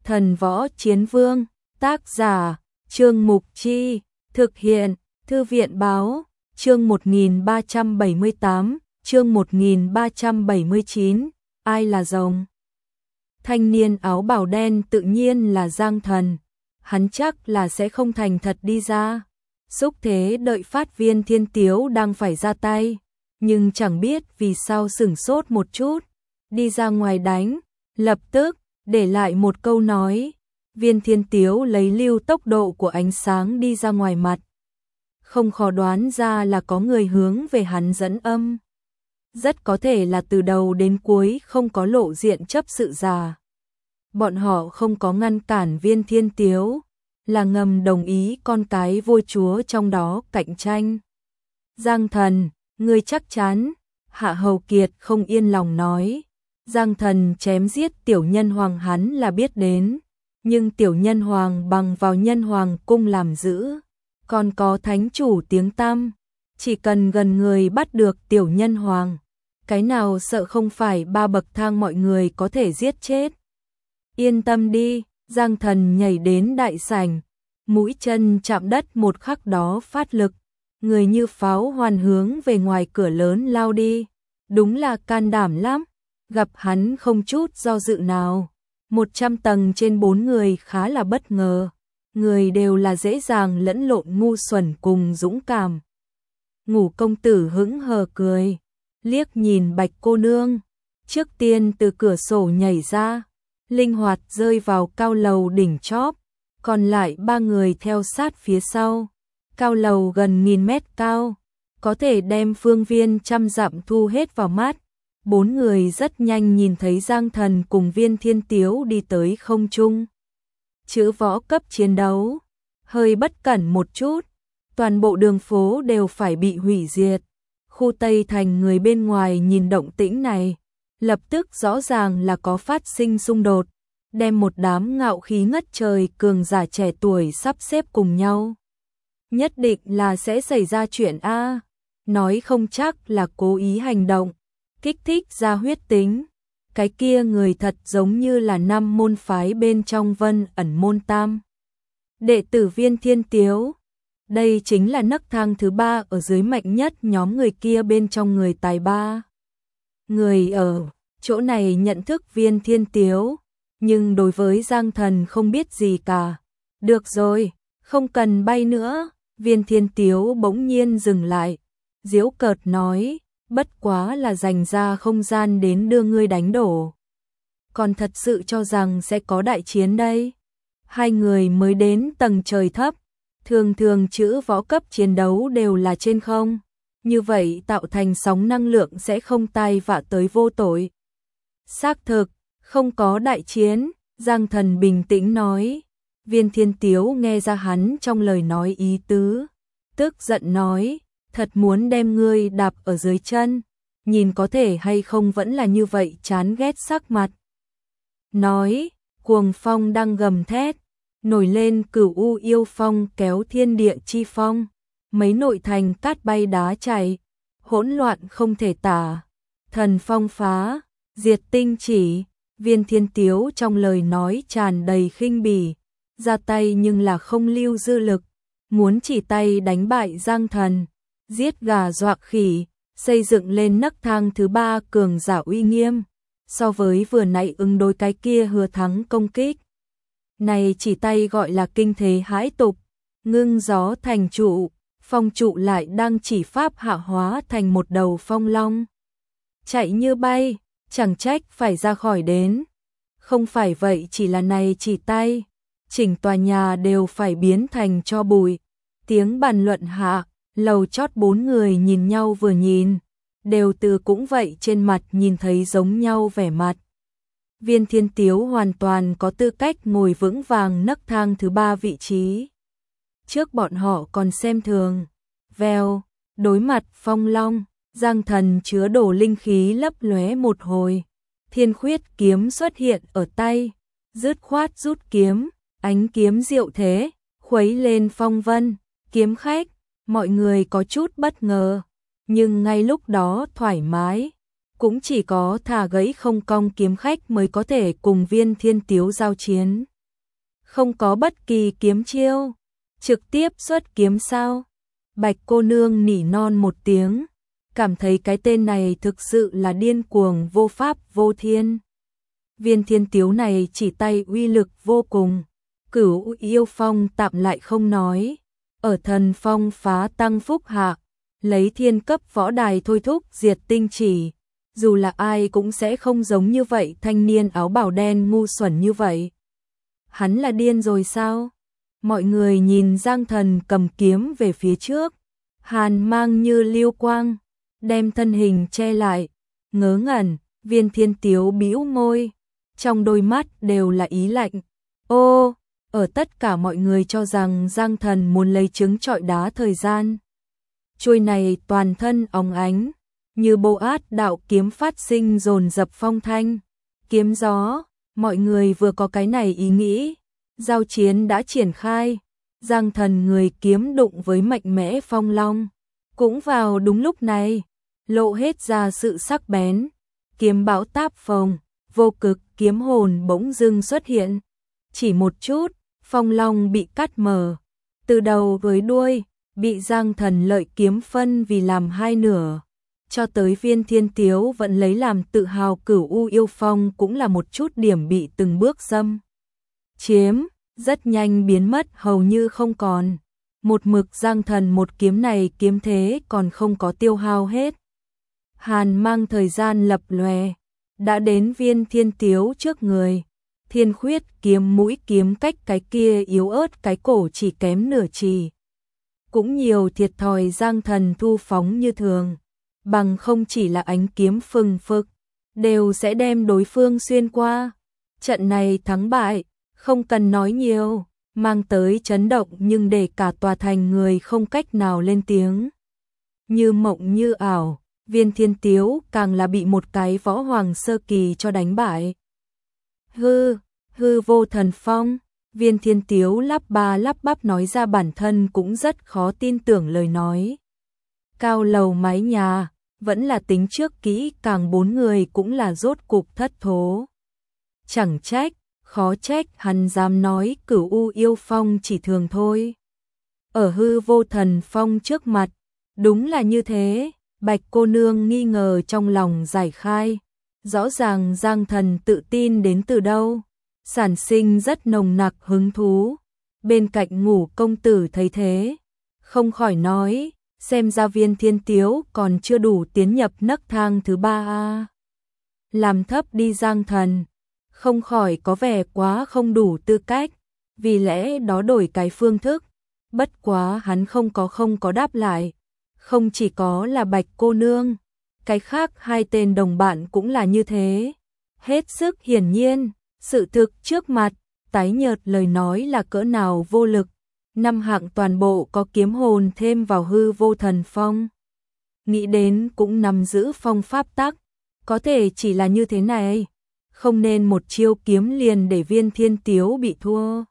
Thần Võ Chiến Vương, tác giả, Trương Mục Chi, thực hiện, Thư viện Báo, chương 1378, chương 1379, ai là rồng? Thanh niên áo bào đen tự nhiên là Giang Thần, hắn chắc là sẽ không thành thật đi ra. Xúc thế đợi phát Viên Thiên Tiếu đang phải ra tay, nhưng chẳng biết vì sao sửng sốt một chút, đi ra ngoài đánh, lập tức để lại một câu nói. Viên Thiên Tiếu lấy lưu tốc độ của ánh sáng đi ra ngoài mặt. Không khó đoán ra là có người hướng về hắn dẫn âm. Rất có thể là từ đầu đến cuối không có lộ diện chấp sự giả. Bọn họ không có ngăn cản Viên Thiên Tiếu, là ngầm đồng ý con cái vua chúa trong đó cạnh tranh. Giang Thần, ngươi chắc chắn? Hạ Hầu Kiệt không yên lòng nói. Giang Thần chém giết tiểu nhân hoàng hắn là biết đến, nhưng tiểu nhân hoàng bằng vào nhân hoàng cung làm giữ, còn có thánh chủ tiếng tăm, chỉ cần gần người bắt được tiểu nhân hoàng, cái nào sợ không phải 3 bậc thang mọi người có thể giết chết. Yên tâm đi, Giang Thần nhảy đến đại sảnh, mũi chân chạm đất một khắc đó phát lực, người như pháo hoàn hướng về ngoài cửa lớn lao đi, đúng là can đảm lắm. Gặp hắn không chút do dự nào, 100 tầng trên 4 người khá là bất ngờ, người đều là dễ dàng lẫn lộn ngu xuẩn cùng dũng cảm. Ngũ công tử hững hờ cười, liếc nhìn Bạch cô nương, trước tiên từ cửa sổ nhảy ra, linh hoạt rơi vào cao lầu đỉnh chóp, còn lại 3 người theo sát phía sau. Cao lầu gần 1000 mét cao, có thể đem phương viên trăm dặm thu hết vào mắt. 4 người rất nhanh nhìn thấy Giang Thần cùng Viên Thiên Tiếu đi tới không trung. Chữ võ cấp chiến đấu, hơi bất cẩn một chút, toàn bộ đường phố đều phải bị hủy diệt. Khu Tây Thành người bên ngoài nhìn động tĩnh này, lập tức rõ ràng là có phát sinh xung đột, đem một đám ngạo khí ngất trời cường giả trẻ tuổi sắp xếp cùng nhau. Nhất định là sẽ xảy ra chuyện a, nói không chắc là cố ý hành động, kích thích ra huyết tính. Cái kia người thật giống như là 5 môn phái bên trong Vân Ẩn môn tam. Đệ tử Viên Thiên Tiếu, đây chính là nấc thang thứ 3 ở dưới mạnh nhất nhóm người kia bên trong người tài ba. Người ở chỗ này nhận thức Viên Thiên Tiếu, nhưng đối với Giang Thần không biết gì cả. Được rồi, không cần bay nữa. Viên Thiên Tiếu bỗng nhiên dừng lại, giễu cợt nói, bất quá là dành ra không gian đến đưa ngươi đánh đổ. Còn thật sự cho rằng sẽ có đại chiến đây. 2 người mới đến tầng trời thấp, thường thường chữ võ cấp chiến đấu đều là trên không, như vậy tạo thành sóng năng lượng sẽ không tai vạ tới vô tội. Xác thực, không có đại chiến, Giang Thần bình tĩnh nói. Viên Thiên Tiếu nghe ra hắn trong lời nói ý tứ, tức giận nói, thật muốn đem ngươi đạp ở dưới chân, nhìn có thể hay không vẫn là như vậy chán ghét sắc mặt. Nói, cuồng phong đang gầm thét, nổi lên cửu u yêu phong kéo thiên địa chi phong, mấy nội thành cát bay đá chảy, hỗn loạn không thể tả, thần phong phá, diệt tinh chỉ. Viên Thiên Tiếu trong lời nói tràn đầy khinh bỉ, ra tay nhưng là không lưu dư lực, muốn chỉ tay đánh bại Giang Thần, giết gà dọa khỉ, xây dựng lên nấc thang thứ 3 cường giả uy nghiêm, so với vừa nãy ứng đối cái kia hứa thắng công kích. Này chỉ tay gọi là kinh thế hãi tục, ngưng gió thành trụ, phong trụ lại đang chỉ pháp hạ hóa thành một đầu phong long. Chạy như bay, chẳng trách phải ra khỏi đến. Không phải vậy chỉ là này chỉ tay, chỉnh tòa nhà đều phải biến thành tro bụi. Tiếng bàn luận hạ, lầu chót 4 người nhìn nhau vừa nhìn, đều từ cũng vậy trên mặt nhìn thấy giống nhau vẻ mặt. Viên Thiên Tiếu hoàn toàn có tư cách ngồi vững vàng nấc thang thứ 3 vị trí. Trước bọn họ còn xem thường. Vèo, đối mặt phong long, Giang Thần chứa đổ linh khí lấp lóe một hồi. Thiên khuyết kiếm xuất hiện ở tay, dứt khoát rút kiếm, ánh kiếm diệu thế, khuấy lên phong vân, kiếm khách, mọi người có chút bất ngờ, nhưng ngay lúc đó thoải mái, cũng chỉ có thả gãy không cong kiếm khách mới có thể cùng Viên Thiên Tiếu giao chiến. Không có bất kỳ kiếm chiêu, trực tiếp xuất kiếm sao? Bạch cô nương nỉ non một tiếng, cảm thấy cái tên này thực sự là điên cuồng vô pháp vô thiên. Viên Thiên Tiếu này chỉ tay uy lực vô cùng, Cửu Yêu Phong tạm lại không nói, ở Thần Phong phá tăng phúc hạ, lấy thiên cấp võ đài thôi thúc diệt tinh chỉ, dù là ai cũng sẽ không giống như vậy, thanh niên áo bào đen ngu xuẩn như vậy. Hắn là điên rồi sao? Mọi người nhìn Giang Thần cầm kiếm về phía trước, hàn mang như lưu quang, đem thân hình che lại, ngớ ngẩn. Viên Thiên Tiếu bĩu môi, trong đôi mắt đều là ý lạnh. Ô, ở tất cả mọi người cho rằng Giang Thần muốn lấy trứng trọi đá thời gian. Chuôi này toàn thân óng ánh, như bồ át đạo kiếm phát sinh dồn dập phong thanh, kiếm gió. Mọi người vừa có cái này ý nghĩ, giao chiến đã triển khai. Giang Thần người kiếm đụng với mạnh mẽ phong long, cũng vào đúng lúc này, lộ hết ra sự sắc bén. Kiếm bão táp phồng, vô cực kiếm hồn bỗng dưng xuất hiện. Chỉ một chút, phong long bị cắt mở, từ đầu với đuôi, bị Giang Thần lợi kiếm phân vì làm hai nửa. Cho tới Viên Thiên Tiếu vẫn lấy làm tự hào, Cửu Yêu Phong cũng là một chút điểm bị từng bước xâm chiếm, rất nhanh biến mất hầu như không còn. Một mực Giang Thần một kiếm này kiếm thế còn không có tiêu hao hết. Hàn mang thời gian lập lòe, đã đến Viên Thiên Tiếu trước người. Thiên Khuyết kiếm mũi kiếm cách cái kia yếu ớt cái cổ chỉ kém nửa chỉ. Cũng nhiều thiệt thòi Giang Thần thu phóng như thường, bằng không chỉ là ánh kiếm phừng phực, đều sẽ đem đối phương xuyên qua. Trận này thắng bại, không cần nói nhiều, mang tới chấn động nhưng để cả tòa thành người không cách nào lên tiếng. Như mộng như ảo, Viên Thiên Tiếu càng là bị một cái võ hoàng sơ kỳ cho đánh bại. Hư vô thần phong, Viên Thiên Tiếu lắp ba lắp bắp nói ra bản thân cũng rất khó tin tưởng lời nói. Cao lầu mái nhà, vẫn là tính trước kỹ càng, 4 người cũng là rốt cục thất thố. Chẳng trách, khó trách hắn dám nói Cửu Yêu Phong chỉ thường thôi. Ở hư vô thần phong trước mặt, đúng là như thế. Bạch cô nương nghi ngờ trong lòng giải khai, rõ ràng Giang Thần tự tin đến từ đâu, sản sinh rất nồng nặc hứng thú. Bên cạnh Ngũ công tử thấy thế, không khỏi nói, xem ra Viên Thiên Tiếu còn chưa đủ tiến nhập nấc thang thứ 3 làm thấp đi Giang Thần, không khỏi có vẻ quá không đủ tư cách, vì lẽ đó đổi cái phương thức. Bất quá hắn không có đáp lại. Không chỉ có là Bạch cô nương, cái khác hai tên đồng bạn cũng là như thế. Hết sức hiển nhiên, sự thực trước mặt, tái nhợt lời nói là cỡ nào vô lực. 5 hạng toàn bộ có kiếm hồn thêm vào hư vô thần phong. Nghĩ đến cũng nắm giữ phong pháp tắc, có thể chỉ là như thế này, không nên một chiêu kiếm liền để Viên Thiên Tiếu bị thua.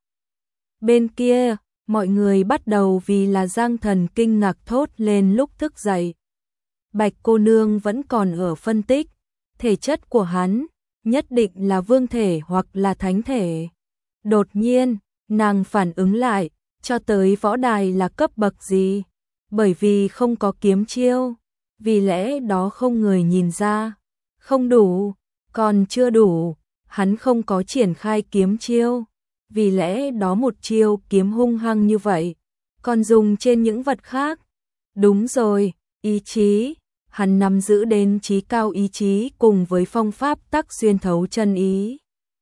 Bên kia, mọi người bắt đầu vì là Giang Thần kinh ngạc thốt lên lúc thức dậy. Bạch cô nương vẫn còn ở phân tích, thể chất của hắn nhất định là vương thể hoặc là thánh thể. Đột nhiên, nàng phản ứng lại, cho tới võ đài là cấp bậc gì, bởi vì không có kiếm chiêu, vì lẽ đó không người nhìn ra. Không đủ, còn chưa đủ, hắn không có triển khai kiếm chiêu, vì lẽ đó một chiêu kiếm hung hăng như vậy, còn dùng trên những vật khác. Đúng rồi, ý chí, hắn nắm giữ đến chí cao ý chí cùng với phong pháp tắc xuyên thấu chân ý.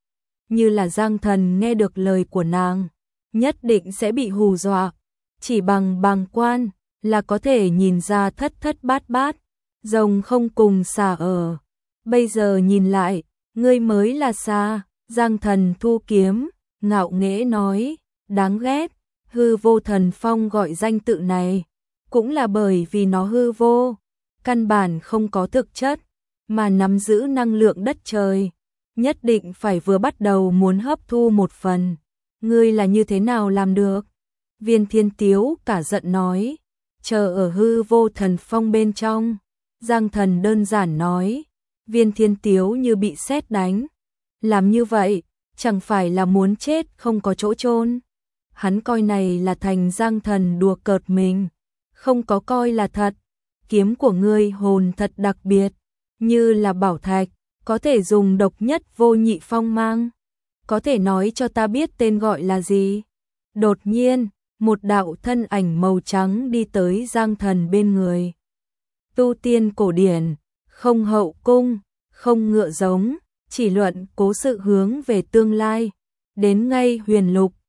Như là Giang Thần nghe được lời của nàng, nhất định sẽ bị hù dọa, chỉ bằng bàng quan là có thể nhìn ra thất thất bát bát, rồng không cùng xà ở. Bây giờ nhìn lại, ngươi mới là xà. Giang Thần thu kiếm, ngạo nghễ nói, đáng ghét, hư vô thần phong gọi danh tự này, cũng là bởi vì nó hư vô, căn bản không có thực chất, mà nắm giữ năng lượng đất trời, nhất định phải vừa bắt đầu muốn hấp thu một phần. Ngươi là như thế nào làm được? Viên Thiên Tiếu cả giận nói, chờ ở hư vô thần phong bên trong. Giang Thần đơn giản nói. Viên Thiên Tiếu như bị sét đánh, làm như vậy chẳng phải là muốn chết không có chỗ chôn. Hắn coi này là thành Giang Thần đùa cợt mình, không có coi là thật. Kiếm của ngươi hồn thật đặc biệt, như là bảo thạch, có thể dùng độc nhất vô nhị phong mang. Có thể nói cho ta biết tên gọi là gì? Đột nhiên, một đạo thân ảnh màu trắng đi tới Giang Thần bên người. Tu tiên cổ điển, không hậu cung, không ngựa giống, chỉ luận cố sự hướng về tương lai. Đến ngay huyền lục,